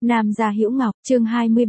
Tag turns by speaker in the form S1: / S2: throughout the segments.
S1: Nam gia Hữu Ngọc, chương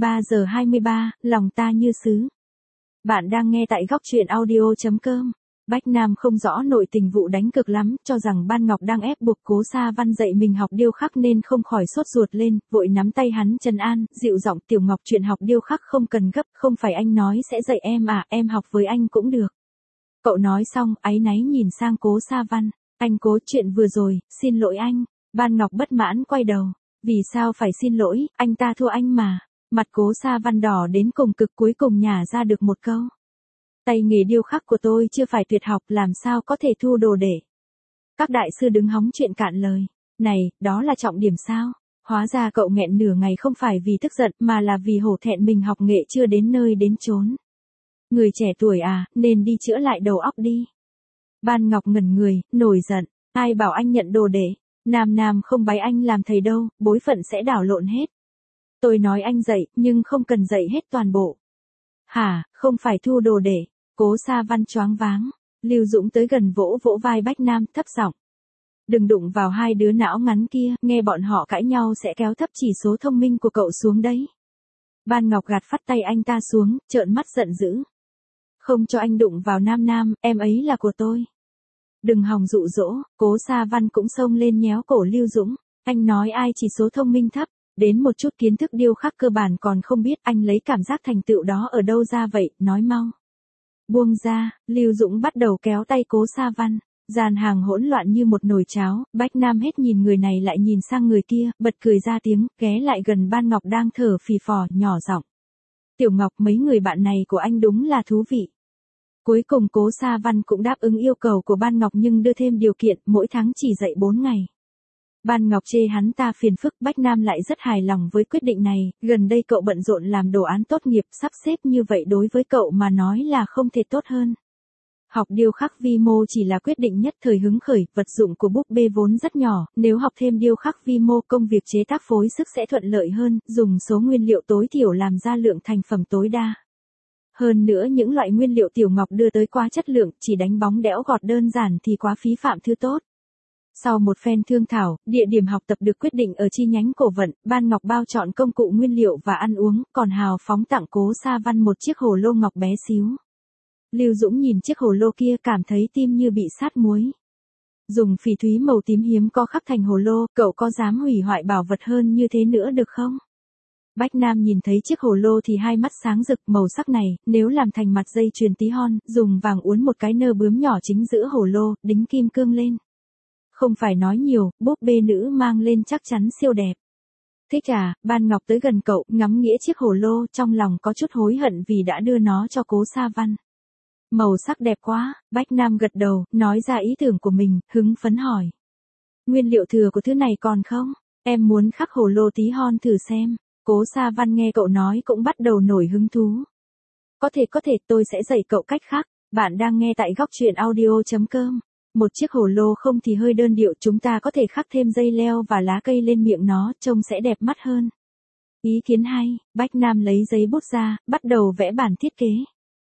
S1: 23:23, lòng ta như sứ. Bạn đang nghe tại góc truyện audio.com. Bách Nam không rõ nội tình vụ đánh cực lắm, cho rằng Ban Ngọc đang ép buộc Cố Sa Văn dạy mình học điêu khắc nên không khỏi sốt ruột lên, vội nắm tay hắn trấn an, dịu giọng, Tiểu Ngọc, chuyện học điêu khắc không cần gấp, không phải anh nói sẽ dạy em à, em học với anh cũng được. Cậu nói xong, áy náy nhìn sang Cố Sa Văn, anh Cố, chuyện vừa rồi, xin lỗi anh. Ban Ngọc bất mãn quay đầu. Vì sao phải xin lỗi, anh ta thua anh mà. Mặt Cố Sa Văn đỏ đến cùng cực, cuối cùng nhả ra được một câu. Tay nghề điêu khắc của tôi chưa phải tuyệt học, làm sao có thể thu đồ để. Các đại sư đứng hóng chuyện cạn lời. Này, đó là trọng điểm sao? Hóa ra cậu nghẹn nửa ngày không phải vì tức giận mà là vì hổ thẹn mình học nghệ chưa đến nơi đến chốn. Người trẻ tuổi à, nên đi chữa lại đầu óc đi. Ban Ngọc ngẩn người, nổi giận. Ai bảo anh nhận đồ để. Nam không bái anh làm thầy đâu, bối phận sẽ đảo lộn hết. Tôi nói anh dạy, nhưng không cần dạy hết toàn bộ. Hả, không phải thu đồ để. Cố Sa Văn choáng váng. Lưu Dũng tới gần vỗ vỗ vai Bách Nam, thấp giọng. Đừng đụng vào hai đứa não ngắn kia, nghe bọn họ cãi nhau sẽ kéo thấp chỉ số thông minh của cậu xuống đấy. Ban Ngọc gạt phắt tay anh ta xuống, trợn mắt giận dữ. Không cho anh đụng vào Nam, em ấy là của tôi. Đừng hòng dụ dỗ. Cố Sa Văn cũng xông lên nhéo cổ Lưu Dũng. Anh nói ai chỉ số thông minh thấp, đến một chút kiến thức điêu khắc cơ bản còn không biết, anh lấy cảm giác thành tựu đó ở đâu ra vậy, nói mau. Buông ra. Lưu Dũng bắt đầu kéo tay Cố Sa Văn. Gian hàng hỗn loạn như một nồi cháo, Bách Nam hết nhìn người này lại nhìn sang người kia, bật cười ra tiếng, ghé lại gần Ban Ngọc đang thở phì phò, nhỏ giọng. Tiểu Ngọc, mấy người bạn này của anh đúng là thú vị. Cuối cùng Cố Sa Văn cũng đáp ứng yêu cầu của Ban Ngọc nhưng đưa thêm điều kiện, mỗi tháng chỉ dạy 4 ngày. Ban Ngọc chê hắn ta phiền phức, Bách Nam lại rất hài lòng với quyết định này, gần đây cậu bận rộn làm đồ án tốt nghiệp, sắp xếp như vậy đối với cậu mà nói là không thể tốt hơn. Học điêu khắc vi mô chỉ là quyết định nhất thời hứng khởi, vật dụng của búp bê vốn rất nhỏ, nếu học thêm điêu khắc vi mô công việc chế tác phối sức sẽ thuận lợi hơn, dùng số nguyên liệu tối thiểu làm ra lượng thành phẩm tối đa. Hơn nữa những loại nguyên liệu Tiểu Ngọc đưa tới quá chất lượng, chỉ đánh bóng đẽo gọt đơn giản thì quá phí phạm thứ tốt. Sau một phen thương thảo, địa điểm học tập được quyết định ở chi nhánh Cổ Vận, Ban Ngọc bao chọn công cụ nguyên liệu và ăn uống, còn hào phóng tặng Cố Sa Văn một chiếc hồ lô ngọc bé xíu. Lưu Dũng nhìn chiếc hồ lô kia cảm thấy tim như bị sát muối. Dùng phỉ thúy màu tím hiếm có khắc thành hồ lô, cậu có dám hủy hoại bảo vật hơn như thế nữa được không? Bách Nam nhìn thấy chiếc hồ lô thì hai mắt sáng rực, màu sắc này, nếu làm thành mặt dây chuyền tí hon, dùng vàng uốn một cái nơ bướm nhỏ chính giữa hồ lô, đính kim cương lên. Không phải nói nhiều, búp bê nữ mang lên chắc chắn siêu đẹp. Thích à? Ban Ngọc tới gần cậu, ngắm nghĩa chiếc hồ lô, trong lòng có chút hối hận vì đã đưa nó cho Cố Sa Văn. Màu sắc đẹp quá. Bách Nam gật đầu, nói ra ý tưởng của mình, hứng phấn hỏi. Nguyên liệu thừa của thứ này còn không? Em muốn khắc hồ lô tí hon thử xem. Cố Sa Văn nghe cậu nói cũng bắt đầu nổi hứng thú. Có thể, tôi sẽ dạy cậu cách khắc. Bạn đang nghe tại góc truyện audio.com. Một chiếc hồ lô không thì hơi đơn điệu, chúng ta có thể khắc thêm dây leo và lá cây lên miệng nó, trông sẽ đẹp mắt hơn. Ý kiến hay. Bách Nam lấy giấy bút ra, bắt đầu vẽ bản thiết kế.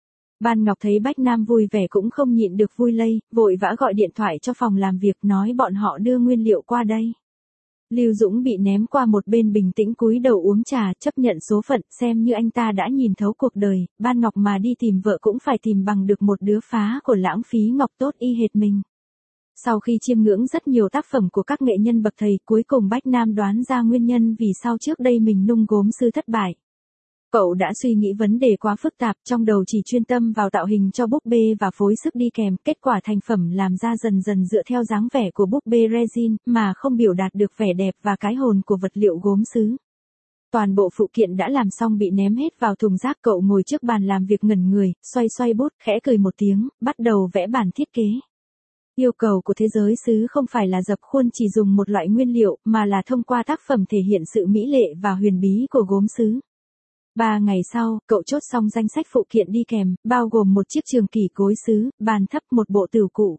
S1: Ban Ngọc thấy Bách Nam vui vẻ cũng không nhịn được vui lây, vội vã gọi điện thoại cho phòng làm việc nói bọn họ đưa nguyên liệu qua đây. Lưu Dũng bị ném qua một bên bình tĩnh cúi đầu uống trà, chấp nhận số phận, xem như anh ta đã nhìn thấu cuộc đời, Ban Ngọc mà đi tìm vợ cũng phải tìm bằng được một đứa phá của lãng phí ngọc tốt y hệt mình. Sau khi chiêm ngưỡng rất nhiều tác phẩm của các nghệ nhân bậc thầy, cuối cùng Bách Nam đoán ra nguyên nhân vì sao trước đây mình nung gốm sư thất bại. Cậu đã suy nghĩ vấn đề quá phức tạp, trong đầu chỉ chuyên tâm vào tạo hình cho búp bê và phối sức đi kèm, kết quả thành phẩm làm ra dần dần dựa theo dáng vẻ của búp bê resin, mà không biểu đạt được vẻ đẹp và cái hồn của vật liệu gốm sứ. Toàn bộ phụ kiện đã làm xong bị ném hết vào thùng rác, cậu ngồi trước bàn làm việc ngẩn người, xoay bút, khẽ cười một tiếng, bắt đầu vẽ bản thiết kế. Yêu cầu của thế giới sứ không phải là dập khuôn chỉ dùng một loại nguyên liệu, mà là thông qua tác phẩm thể hiện sự mỹ lệ và huyền bí của gốm sứ. 3 ngày sau, cậu chốt xong danh sách phụ kiện đi kèm, bao gồm một chiếc trường kỷ cối sứ, bàn thấp, một bộ tửu cụ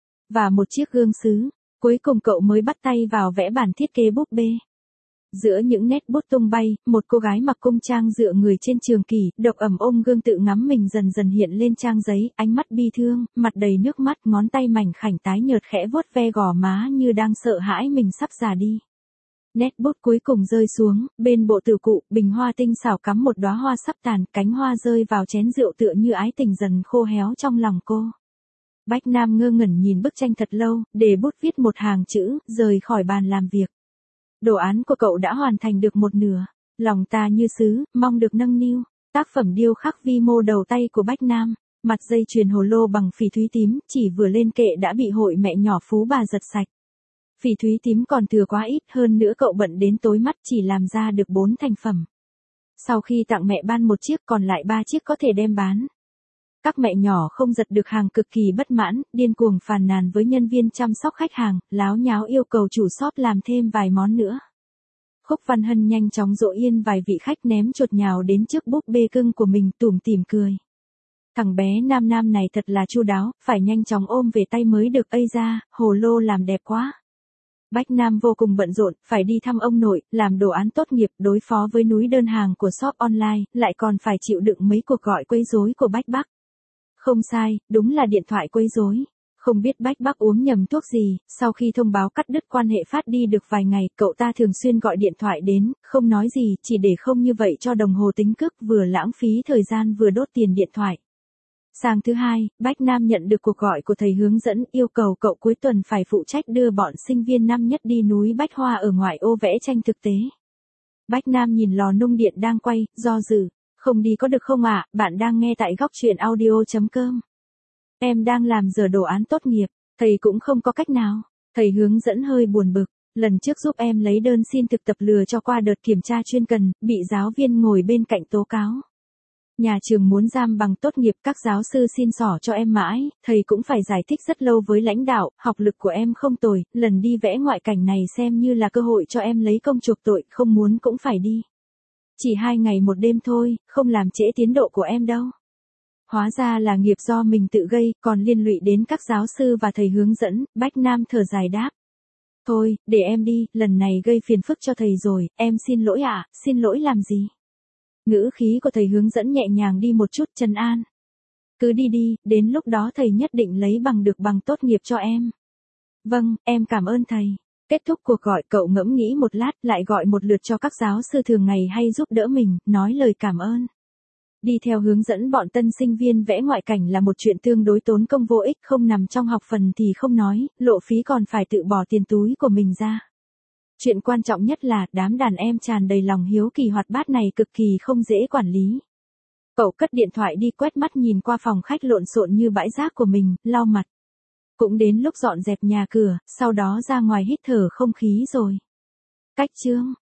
S1: và một chiếc gương sứ. Cuối cùng cậu mới bắt tay vào vẽ bản thiết kế búp bê. Giữa những nét bút tung bay, một cô gái mặc cung trang dựa người trên trường kỷ, độc ẩm ôm gương tự ngắm mình dần dần hiện lên trang giấy, ánh mắt bi thương, mặt đầy nước mắt, ngón tay mảnh khảnh tái nhợt khẽ vuốt ve gò má như đang sợ hãi mình sắp già đi. Nét bút cuối cùng rơi xuống, bên bộ tử cụ, bình hoa tinh xảo cắm một đóa hoa sắp tàn, cánh hoa rơi vào chén rượu tựa như ái tình dần khô héo trong lòng cô. Bách Nam ngơ ngẩn nhìn bức tranh thật lâu, để bút viết một hàng chữ, rời khỏi bàn làm việc. Đồ án của cậu đã hoàn thành được một nửa. Lòng ta như sứ, mong được nâng niu. Tác phẩm điêu khắc vi mô đầu tay của Bách Nam. Mặt dây chuyền hồ lô bằng phỉ thúy tím, chỉ vừa lên kệ đã bị hội mẹ nhỏ phú bà giật sạch. Phỉ thúy tím còn thừa quá ít, hơn nữa cậu bận đến tối mắt chỉ làm ra được 4 thành phẩm. Sau khi tặng mẹ ban một chiếc còn lại 3 chiếc có thể đem bán. Các mẹ nhỏ không giật được hàng cực kỳ bất mãn, điên cuồng phàn nàn với nhân viên chăm sóc khách hàng, láo nháo yêu cầu chủ shop làm thêm vài món nữa. Khúc Văn Hân nhanh chóng dỗ yên vài vị khách ném chuột nhào đến trước búp bê cưng của mình tủm tỉm cười. Thằng bé Nam Nam này thật là chu đáo, phải nhanh chóng ôm về tay mới được. Ây ra, hồ lô làm đẹp quá. Bách Nam vô cùng bận rộn, phải đi thăm ông nội, làm đồ án tốt nghiệp, đối phó với núi đơn hàng của shop online, lại còn phải chịu đựng mấy cuộc gọi quấy rối của Bách Bắc. Không sai, đúng là điện thoại quấy rối. Không biết Bách Bắc uống nhầm thuốc gì, sau khi thông báo cắt đứt quan hệ phát đi được vài ngày, cậu ta thường xuyên gọi điện thoại đến, không nói gì, chỉ để không như vậy cho đồng hồ tính cước, vừa lãng phí thời gian vừa đốt tiền điện thoại. Sáng thứ hai, Bách Nam nhận được cuộc gọi của thầy hướng dẫn, yêu cầu cậu cuối tuần phải phụ trách đưa bọn sinh viên năm nhất đi núi Bách Hoa ở ngoại ô vẽ tranh thực tế. Bách Nam nhìn lò nung điện đang quay, do dự. Không đi có được không ạ? Bạn đang nghe tại góc truyện audio.com. Em đang làm giờ đồ án tốt nghiệp, thầy cũng không có cách nào. Thầy hướng dẫn hơi buồn bực, lần trước giúp em lấy đơn xin thực tập lừa cho qua đợt kiểm tra chuyên cần, bị giáo viên ngồi bên cạnh tố cáo. Nhà trường muốn giam bằng tốt nghiệp, các giáo sư xin xỏ cho em mãi, thầy cũng phải giải thích rất lâu với lãnh đạo, học lực của em không tồi, lần đi vẽ ngoại cảnh này xem như là cơ hội cho em lấy công chuộc tội, không muốn cũng phải đi. Chỉ 2 ngày 1 đêm thôi, không làm trễ tiến độ của em đâu. Hóa ra là nghiệp do mình tự gây, còn liên lụy đến các giáo sư và thầy hướng dẫn. Bách Nam thở dài đáp. Thôi, để em đi, lần này gây phiền phức cho thầy rồi, em xin lỗi ạ. Xin lỗi làm gì? Ngữ khí của thầy hướng dẫn nhẹ nhàng đi một chút, trấn an. Cứ đi đi, đến lúc đó thầy nhất định lấy bằng được bằng tốt nghiệp cho em. Vâng, em cảm ơn thầy. Kết thúc cuộc gọi, cậu ngẫm nghĩ một lát, lại gọi một lượt cho các giáo sư thường ngày hay giúp đỡ mình, nói lời cảm ơn. Đi theo hướng dẫn bọn tân sinh viên vẽ ngoại cảnh là một chuyện tương đối tốn công vô ích, không nằm trong học phần thì không nói, lộ phí còn phải tự bỏ tiền túi của mình ra. Chuyện quan trọng nhất là, đám đàn em tràn đầy lòng hiếu kỳ hoạt bát này cực kỳ không dễ quản lý. Cậu cất điện thoại đi, quét mắt nhìn qua phòng khách lộn xộn như bãi rác của mình, lau mặt. Cũng đến lúc dọn dẹp nhà cửa, sau đó ra ngoài hít thở không khí rồi. Cách chương